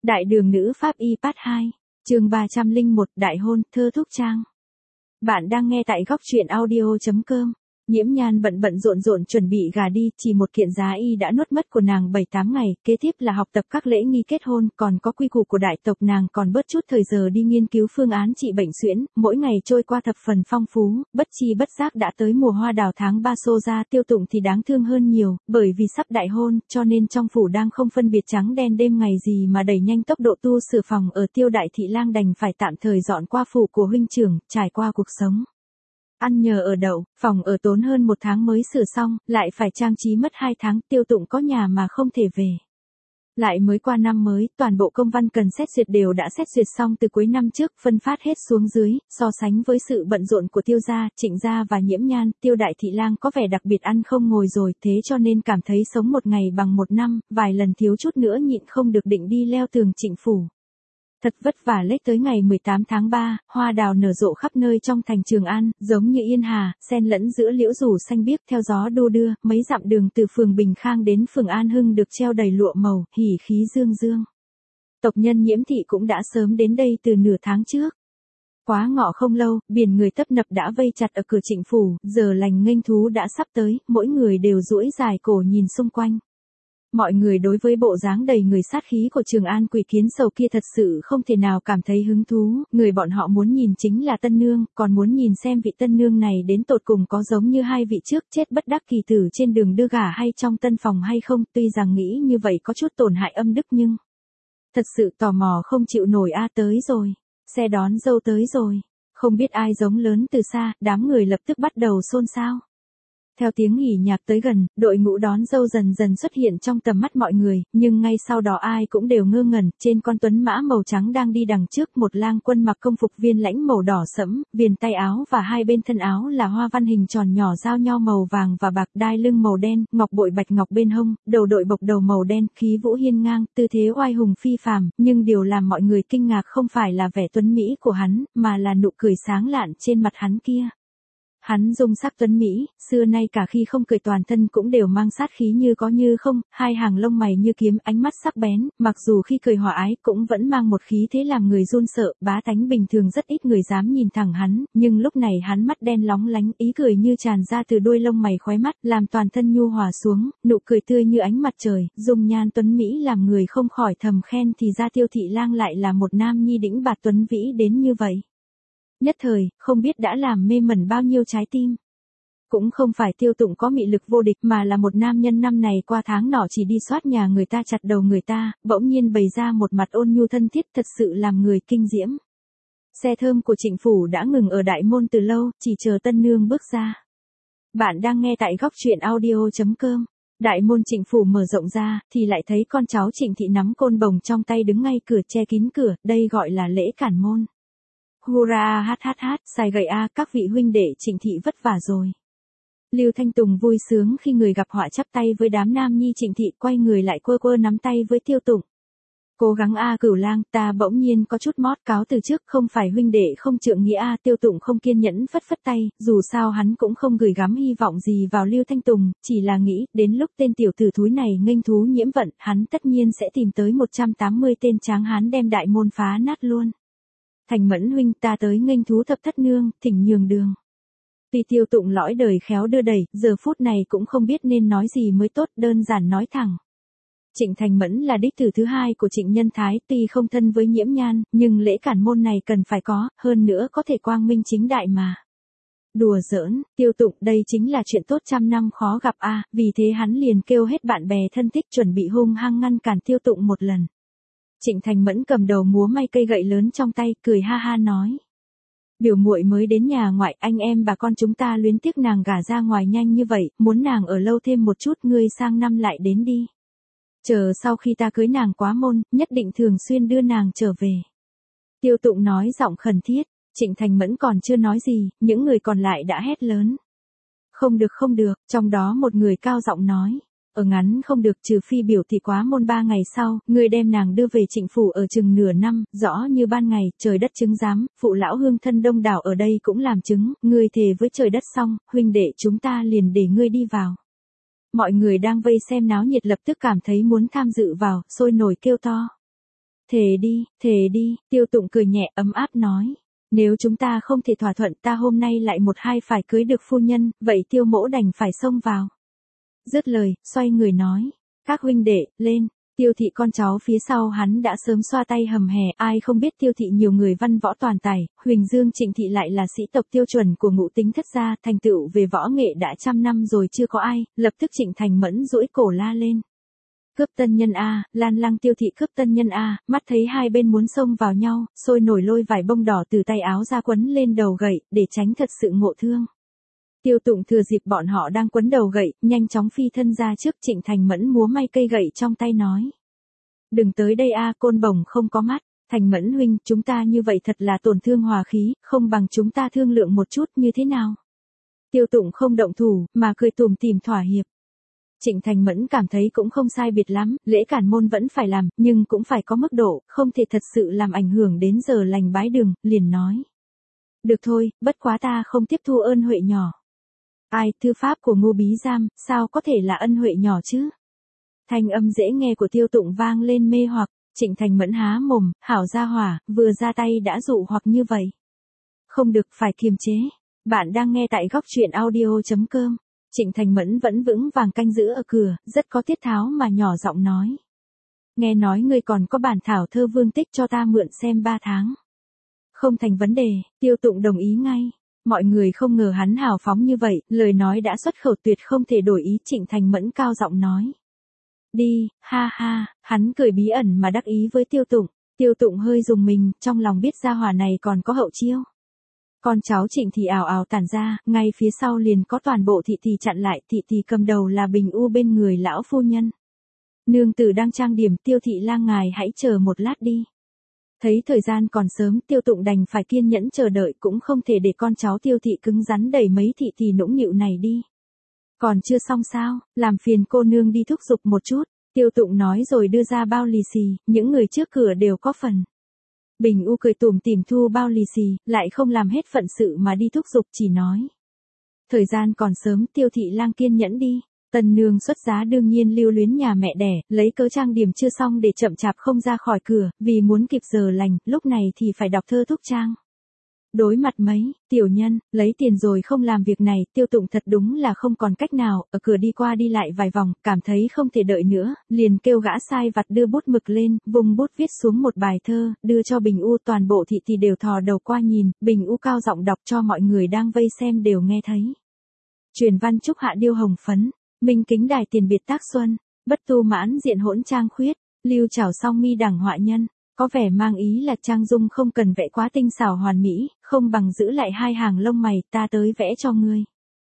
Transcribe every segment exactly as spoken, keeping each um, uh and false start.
Đại đường nữ pháp y part hai, chương ba trăm lẻ một, đại hôn, thơ thúc trang. Bạn đang nghe tại góc truyện audio chấm com. Nhiễm Nhan bận bận rộn rộn chuẩn bị gả đi, chỉ một kiện giá y đã nuốt mất của nàng bảy tám ngày, kế tiếp là học tập các lễ nghi kết hôn, còn có quy củ của đại tộc, nàng còn bớt chút thời giờ đi nghiên cứu phương án trị bệnh suyễn, mỗi ngày trôi qua thập phần phong phú, bất chi bất giác đã tới mùa hoa đào tháng ba xô ra. Tiêu Tụng thì đáng thương hơn nhiều, bởi vì sắp đại hôn, cho nên trong phủ đang không phân biệt trắng đen đêm ngày gì mà đẩy nhanh tốc độ tu sửa phòng ở Tiêu Đại Thị Lang đành phải tạm thời dọn qua phủ của huynh trưởng, trải qua cuộc sống ăn nhờ ở đậu, phòng ở tốn hơn một tháng mới sửa xong, lại phải trang trí mất hai tháng. Tiêu Tụng có nhà mà không thể về. Lại mới qua năm mới, toàn bộ công văn cần xét duyệt đều đã xét duyệt xong từ cuối năm trước, phân phát hết xuống dưới. So sánh với sự bận rộn của Tiêu gia, Trịnh gia và Nhiễm Nhan, Tiêu Đại Thị Lang có vẻ đặc biệt ăn không ngồi rồi, thế cho nên cảm thấy sống một ngày bằng một năm, vài lần thiếu chút nữa nhịn không được định đi leo tường Trịnh phủ. Thật vất vả lết tới ngày mười tám tháng ba, hoa đào nở rộ khắp nơi trong thành Trường An, giống như yên hà, xen lẫn giữa liễu rủ xanh biếc theo gió đu đưa, mấy dặm đường từ phường Bình Khang đến phường An Hưng được treo đầy lụa màu, hỉ khí dương dương. Tộc nhân Nhiễm thị cũng đã sớm đến đây từ nửa tháng trước. Quá ngọ không lâu, biển người tấp nập đã vây chặt ở cửa Trịnh phủ, giờ lành nghênh thú đã sắp tới, mỗi người đều duỗi dài cổ nhìn xung quanh. Mọi người đối với bộ dáng đầy người sát khí của Trường An Quỷ Kiến Sầu kia thật sự không thể nào cảm thấy hứng thú, người bọn họ muốn nhìn chính là tân nương, còn muốn nhìn xem vị tân nương này đến tột cùng có giống như hai vị trước chết bất đắc kỳ tử trên đường đưa gả hay trong tân phòng hay không. Tuy rằng nghĩ như vậy có chút tổn hại âm đức nhưng thật sự tò mò không chịu nổi. A tới rồi, xe đón dâu tới rồi, không biết ai giống lớn từ xa, đám người lập tức bắt đầu xôn xao. Theo tiếng hỉ nhạc tới gần, đội ngũ đón dâu dần dần xuất hiện trong tầm mắt mọi người, nhưng ngay sau đó ai cũng đều ngơ ngẩn, trên con tuấn mã màu trắng đang đi đằng trước một lang quân mặc công phục viên lãnh màu đỏ sẫm, viền tay áo và hai bên thân áo là hoa văn hình tròn nhỏ giao nhau màu vàng và bạc, đai lưng màu đen, ngọc bội bạch ngọc bên hông, đầu đội bộc đầu màu đen, khí vũ hiên ngang, tư thế oai hùng phi phàm, nhưng điều làm mọi người kinh ngạc không phải là vẻ tuấn mỹ của hắn, mà là nụ cười sáng lạn trên mặt hắn kia. Hắn dung sắc tuấn mỹ, xưa nay cả khi không cười toàn thân cũng đều mang sát khí như có như không, hai hàng lông mày như kiếm, ánh mắt sắc bén, mặc dù khi cười hòa ái cũng vẫn mang một khí thế làm người run sợ. Bá tánh bình thường rất ít người dám nhìn thẳng hắn, nhưng lúc này hắn mắt đen lóng lánh, ý cười như tràn ra từ đuôi lông mày khóe mắt, làm toàn thân nhu hòa xuống, nụ cười tươi như ánh mặt trời, dung nhan tuấn mỹ làm người không khỏi thầm khen thì ra Tiêu Thị Lang lại là một nam nhi đĩnh bạt tuấn vĩ đến như vậy. Nhất thời, không biết đã làm mê mẩn bao nhiêu trái tim. Cũng không phải Tiêu Tụng có mị lực vô địch mà là một nam nhân năm này qua tháng nọ chỉ đi soát nhà người ta chặt đầu người ta, bỗng nhiên bày ra một mặt ôn nhu thân thiết thật sự làm người kinh diễm. Xe thơm của Trịnh phủ đã ngừng ở đại môn từ lâu, chỉ chờ tân nương bước ra. Bạn đang nghe tại góc truyện audio chấm com. Đại môn Trịnh phủ mở rộng ra, thì lại thấy con cháu Trịnh thị nắm côn bồng trong tay đứng ngay cửa che kín cửa, đây gọi là lễ cản môn. Hurra hát hát hát, xài gậy a, các vị huynh đệ Trịnh thị vất vả rồi. Lưu Thanh Tùng vui sướng khi người gặp họa chắp tay với đám nam nhi Trịnh thị, quay người lại quơ quơ nắm tay với Tiêu Tụng. Cố gắng a Cửu Lang, ta bỗng nhiên có chút mót cáo từ trước, không phải huynh đệ không trượng nghĩa a. Tiêu Tụng không kiên nhẫn phất phất tay, dù sao hắn cũng không gửi gắm hy vọng gì vào Lưu Thanh Tùng, chỉ là nghĩ, đến lúc tên tiểu tử thúi này nghênh thú nhiễm vận, hắn tất nhiên sẽ tìm tới một trăm tám mươi tên tráng hán đem đại môn phá nát luôn. Thành Mẫn huynh, ta tới nghênh thú thập thất nương, thỉnh nhường đường. Tuy Tiêu Tụng lõi đời khéo đưa đẩy, giờ phút này cũng không biết nên nói gì mới tốt, đơn giản nói thẳng. Trịnh Thành Mẫn là đích tử thứ hai của Trịnh Nhân Thái, tuy không thân với Nhiễm Nhan, nhưng lễ cản môn này cần phải có, hơn nữa có thể quang minh chính đại mà. Đùa giỡn, Tiêu Tụng, đây chính là chuyện tốt trăm năm khó gặp a, vì thế hắn liền kêu hết bạn bè thân thích chuẩn bị hung hăng ngăn cản Tiêu Tụng một lần. Trịnh Thành Mẫn cầm đầu múa may cây gậy lớn trong tay, cười ha ha nói. Biểu muội mới đến nhà ngoại, anh em bà con chúng ta luyến tiếc nàng gả ra ngoài nhanh như vậy, muốn nàng ở lâu thêm một chút, ngươi sang năm lại đến đi. Chờ sau khi ta cưới nàng quá môn, nhất định thường xuyên đưa nàng trở về. Tiêu Tụng nói giọng khẩn thiết, Trịnh Thành Mẫn còn chưa nói gì, những người còn lại đã hét lớn. Không được không được, trong đó một người cao giọng nói. Ở ngắn không được, trừ phi biểu thị quá môn ba ngày sau, ngươi đem nàng đưa về Trịnh phủ ở chừng nửa năm, rõ như ban ngày, trời đất chứng giám, phụ lão hương thân đông đảo ở đây cũng làm chứng, ngươi thề với trời đất xong, huynh đệ chúng ta liền để ngươi đi vào. Mọi người đang vây xem náo nhiệt lập tức cảm thấy muốn tham dự vào, sôi nổi kêu to. Thề đi, thề đi, Tiêu Tụng cười nhẹ ấm áp nói. Nếu chúng ta không thể thỏa thuận ta hôm nay lại một hai phải cưới được phu nhân, vậy Tiêu mỗ đành phải xông vào. Dứt lời, xoay người nói. Các huynh đệ, lên. Tiêu thị con cháu phía sau hắn đã sớm xoa tay hầm hè, ai không biết Tiêu thị nhiều người văn võ toàn tài, Huỳnh Dương Trịnh thị lại là sĩ tộc tiêu chuẩn của ngũ tính thất gia, thành tựu về võ nghệ đã trăm năm rồi chưa có ai, lập tức Trịnh Thành Mẫn duỗi cổ la lên. Cướp tân nhân a, Lan Lăng Tiêu thị cướp tân nhân a, mắt thấy hai bên muốn xông vào nhau, sôi nổi lôi vải bông đỏ từ tay áo ra quấn lên đầu gậy, để tránh thật sự ngộ thương. Tiêu Tụng thừa dịp bọn họ đang quấn đầu gậy, nhanh chóng phi thân ra trước. Trịnh Thành Mẫn múa may cây gậy trong tay nói. Đừng tới đây a, côn bổng không có mắt. Thành Mẫn huynh, chúng ta như vậy thật là tổn thương hòa khí, không bằng chúng ta thương lượng một chút như thế nào. Tiêu Tụng không động thủ, mà cười tủm tỉm thỏa hiệp. Trịnh Thành Mẫn cảm thấy cũng không sai biệt lắm, lễ cản môn vẫn phải làm, nhưng cũng phải có mức độ, không thể thật sự làm ảnh hưởng đến giờ lành bái đường, liền nói. Được thôi, bất quá ta không tiếp thu ơn huệ nhỏ. Ai, thư pháp của Ngô Bí Giam, sao có thể là ân huệ nhỏ chứ? Thanh âm dễ nghe của Tiêu Tụng vang lên mê hoặc, Trịnh Thành Mẫn há mồm, hảo gia hỏa, vừa ra tay đã dụ hoặc như vậy. Không được, phải kiềm chế. Bạn đang nghe tại góc truyện audio chấm com. Trịnh Thành Mẫn vẫn vững vàng canh giữ ở cửa, rất có tiết tháo mà nhỏ giọng nói. Nghe nói ngươi còn có bản thảo thơ vương tích cho ta mượn xem ba tháng. Không thành vấn đề, Tiêu Tụng đồng ý ngay. Mọi người không ngờ hắn hào phóng như vậy, lời nói đã xuất khẩu tuyệt không thể đổi ý. Trịnh Thành Mẫn cao giọng nói. Đi, ha ha, hắn cười bí ẩn mà đắc ý với Tiêu Tụng. Tiêu Tụng hơi dùng mình, trong lòng biết gia hỏa này còn có hậu chiêu. Con cháu Trịnh thì ảo ảo tản ra, ngay phía sau liền có toàn bộ thị thị chặn lại. Thị thị cầm đầu là Bình U bên người lão phu nhân. Nương tử đang trang điểm, Tiêu thị lang ngài hãy chờ một lát đi. Thấy thời gian còn sớm, Tiêu Tụng đành phải kiên nhẫn chờ đợi, cũng không thể để con cháu Tiêu thị cứng rắn đẩy mấy thị thị nũng nịu này đi. Còn chưa xong sao, làm phiền cô nương đi thúc giục một chút. Tiêu Tụng nói rồi đưa ra bao lì xì, những người trước cửa đều có phần. Bình U cười tủm tỉm thu bao lì xì, lại không làm hết phận sự mà đi thúc giục, chỉ nói. Thời gian còn sớm, Tiêu thị lang kiên nhẫn đi. Tân nương xuất giá đương nhiên lưu luyến nhà mẹ đẻ, lấy cớ trang điểm chưa xong để chậm chạp không ra khỏi cửa, vì muốn kịp giờ lành, lúc này thì phải đọc thơ thúc trang. Đối mặt mấy, tiểu nhân, lấy tiền rồi không làm việc này, Tiêu Tụng thật đúng là không còn cách nào, ở cửa đi qua đi lại vài vòng, cảm thấy không thể đợi nữa, liền kêu gã sai vặt đưa bút mực lên, vùng bút viết xuống một bài thơ, đưa cho Bình U. Toàn bộ thị thị đều thò đầu qua nhìn, Bình U cao giọng đọc cho mọi người đang vây xem đều nghe thấy. Truyền văn chúc hạ điêu hồng phấn, minh kính đài tiền biệt tác xuân, bất tu mãn diện hỗn trang khuyết, lưu trảo song mi đẳng họa nhân. Có vẻ mang ý là trang dung không cần vẽ quá tinh xảo hoàn mỹ, không bằng giữ lại hai hàng lông mày, ta tới vẽ cho ngươi.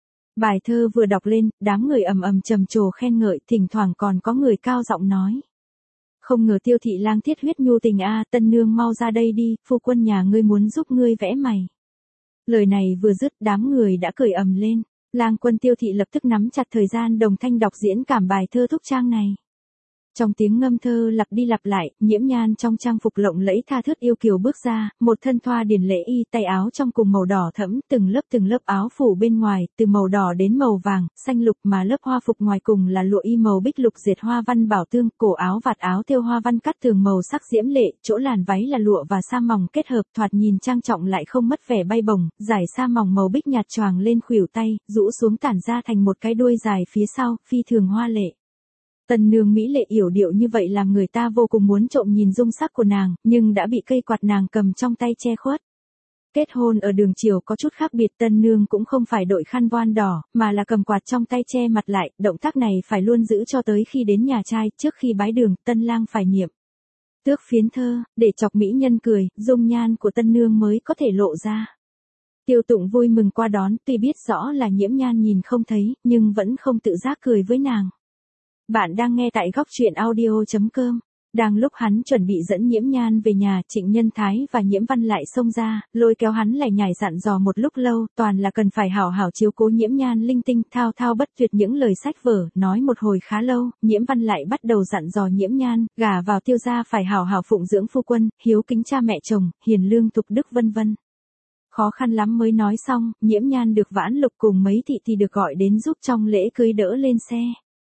Bài thơ vừa đọc lên, đám người ầm ầm trầm trồ khen ngợi, thỉnh thoảng còn có người cao giọng nói. Không ngờ Tiêu thị lang thiết huyết nhu tình a, tân nương mau ra đây đi, phu quân nhà ngươi muốn giúp ngươi vẽ mày. Lời này vừa dứt, đám người đã cười ầm lên. Lang quân Tiêu thị lập tức nắm chặt thời gian đồng thanh đọc diễn cảm bài thơ thúc trang này. Trong tiếng ngâm thơ lặp đi lặp lại, Nhiễm Nhan trong trang phục lộng lẫy tha thướt yêu kiều bước ra, một thân thoa điển lễ y, tay áo trong cùng màu đỏ thẫm, từng lớp từng lớp áo phủ bên ngoài, từ màu đỏ đến màu vàng, xanh lục, mà lớp hoa phục ngoài cùng là lụa y màu bích lục dệt hoa văn bảo tương, cổ áo vạt áo thêu hoa văn cắt tường màu sắc diễm lệ, chỗ làn váy là lụa và sa mỏng kết hợp, thoạt nhìn trang trọng lại không mất vẻ bay bổng, dải sa mỏng màu bích nhạt choàng lên khuỷu tay, rũ xuống tản ra thành một cái đuôi dài phía sau, phi thường hoa lệ. Tần nương mỹ lệ yểu điệu như vậy làm người ta vô cùng muốn trộm nhìn dung sắc của nàng, nhưng đã bị cây quạt nàng cầm trong tay che khuất. Kết hôn ở đường chiều có chút khác biệt, tân nương cũng không phải đội khăn voan đỏ, mà là cầm quạt trong tay che mặt lại, động tác này phải luôn giữ cho tới khi đến nhà trai, trước khi bái đường, tân lang phải niệm tước phiến thơ, để chọc mỹ nhân cười, dung nhan của tân nương mới có thể lộ ra. Tiêu Tụng vui mừng qua đón, tuy biết rõ là Nhiễm Nhan nhìn không thấy, nhưng vẫn không tự giác cười với nàng. Bạn đang nghe tại góc truyện audio chấm com. Đang lúc hắn chuẩn bị dẫn Nhiễm Nhan về nhà, Trịnh Nhân Thái và Nhiễm Văn lại xông ra, lôi kéo hắn lại nhảy dặn dò một lúc lâu, toàn là cần phải hảo hảo chiếu cố Nhiễm Nhan linh tinh, thao thao bất tuyệt những lời sách vở, nói một hồi khá lâu, Nhiễm Văn lại bắt đầu dặn dò Nhiễm Nhan, gả vào Tiêu gia phải hảo hảo phụng dưỡng phu quân, hiếu kính cha mẹ chồng, hiền lương tục đức vân vân. Khó khăn lắm mới nói xong, Nhiễm Nhan được Vãn Lục cùng mấy thị thì được gọi đến giúp trong lễ cưới đỡ lên xe.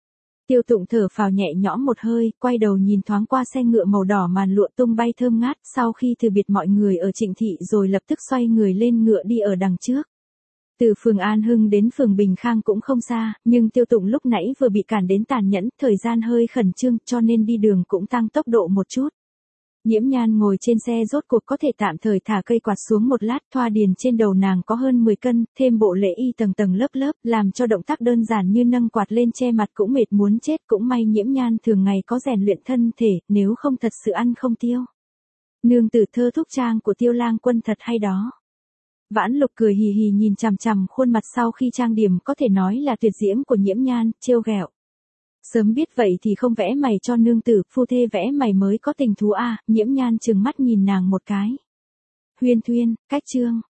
Tiêu Tụng thở phào nhẹ nhõm một hơi, quay đầu nhìn thoáng qua xe ngựa màu đỏ màn lụa tung bay thơm ngát, sau khi từ biệt mọi người ở Trịnh thị rồi lập tức xoay người lên ngựa đi ở đằng trước. Từ phường An Hưng đến phường Bình Khang cũng không xa, nhưng Tiêu Tụng lúc nãy vừa bị cản đến tàn nhẫn, thời gian hơi khẩn trương cho nên đi đường cũng tăng tốc độ một chút. Nhiễm Nhan ngồi trên xe rốt cuộc có thể tạm thời thả cây quạt xuống một lát, thoa điền trên đầu nàng có hơn mười cân, thêm bộ lễ y tầng tầng lớp lớp, làm cho động tác đơn giản như nâng quạt lên che mặt cũng mệt muốn chết, cũng may Nhiễm Nhan thường ngày có rèn luyện thân thể, nếu không thật sự ăn không tiêu. Nương tử thơ thúc trang của Tiêu Lang Quân thật hay đó. Vãn Lục cười hì hì nhìn chằm chằm khuôn mặt sau khi trang điểm có thể nói là tuyệt diễm của Nhiễm Nhan, trêu ghẹo. Sớm biết vậy thì không vẽ mày cho nương tử, phu thê vẽ mày mới có tình thú à, Nhiễm Nhan trừng mắt nhìn nàng một cái. Huyên Thuyên, cách chương.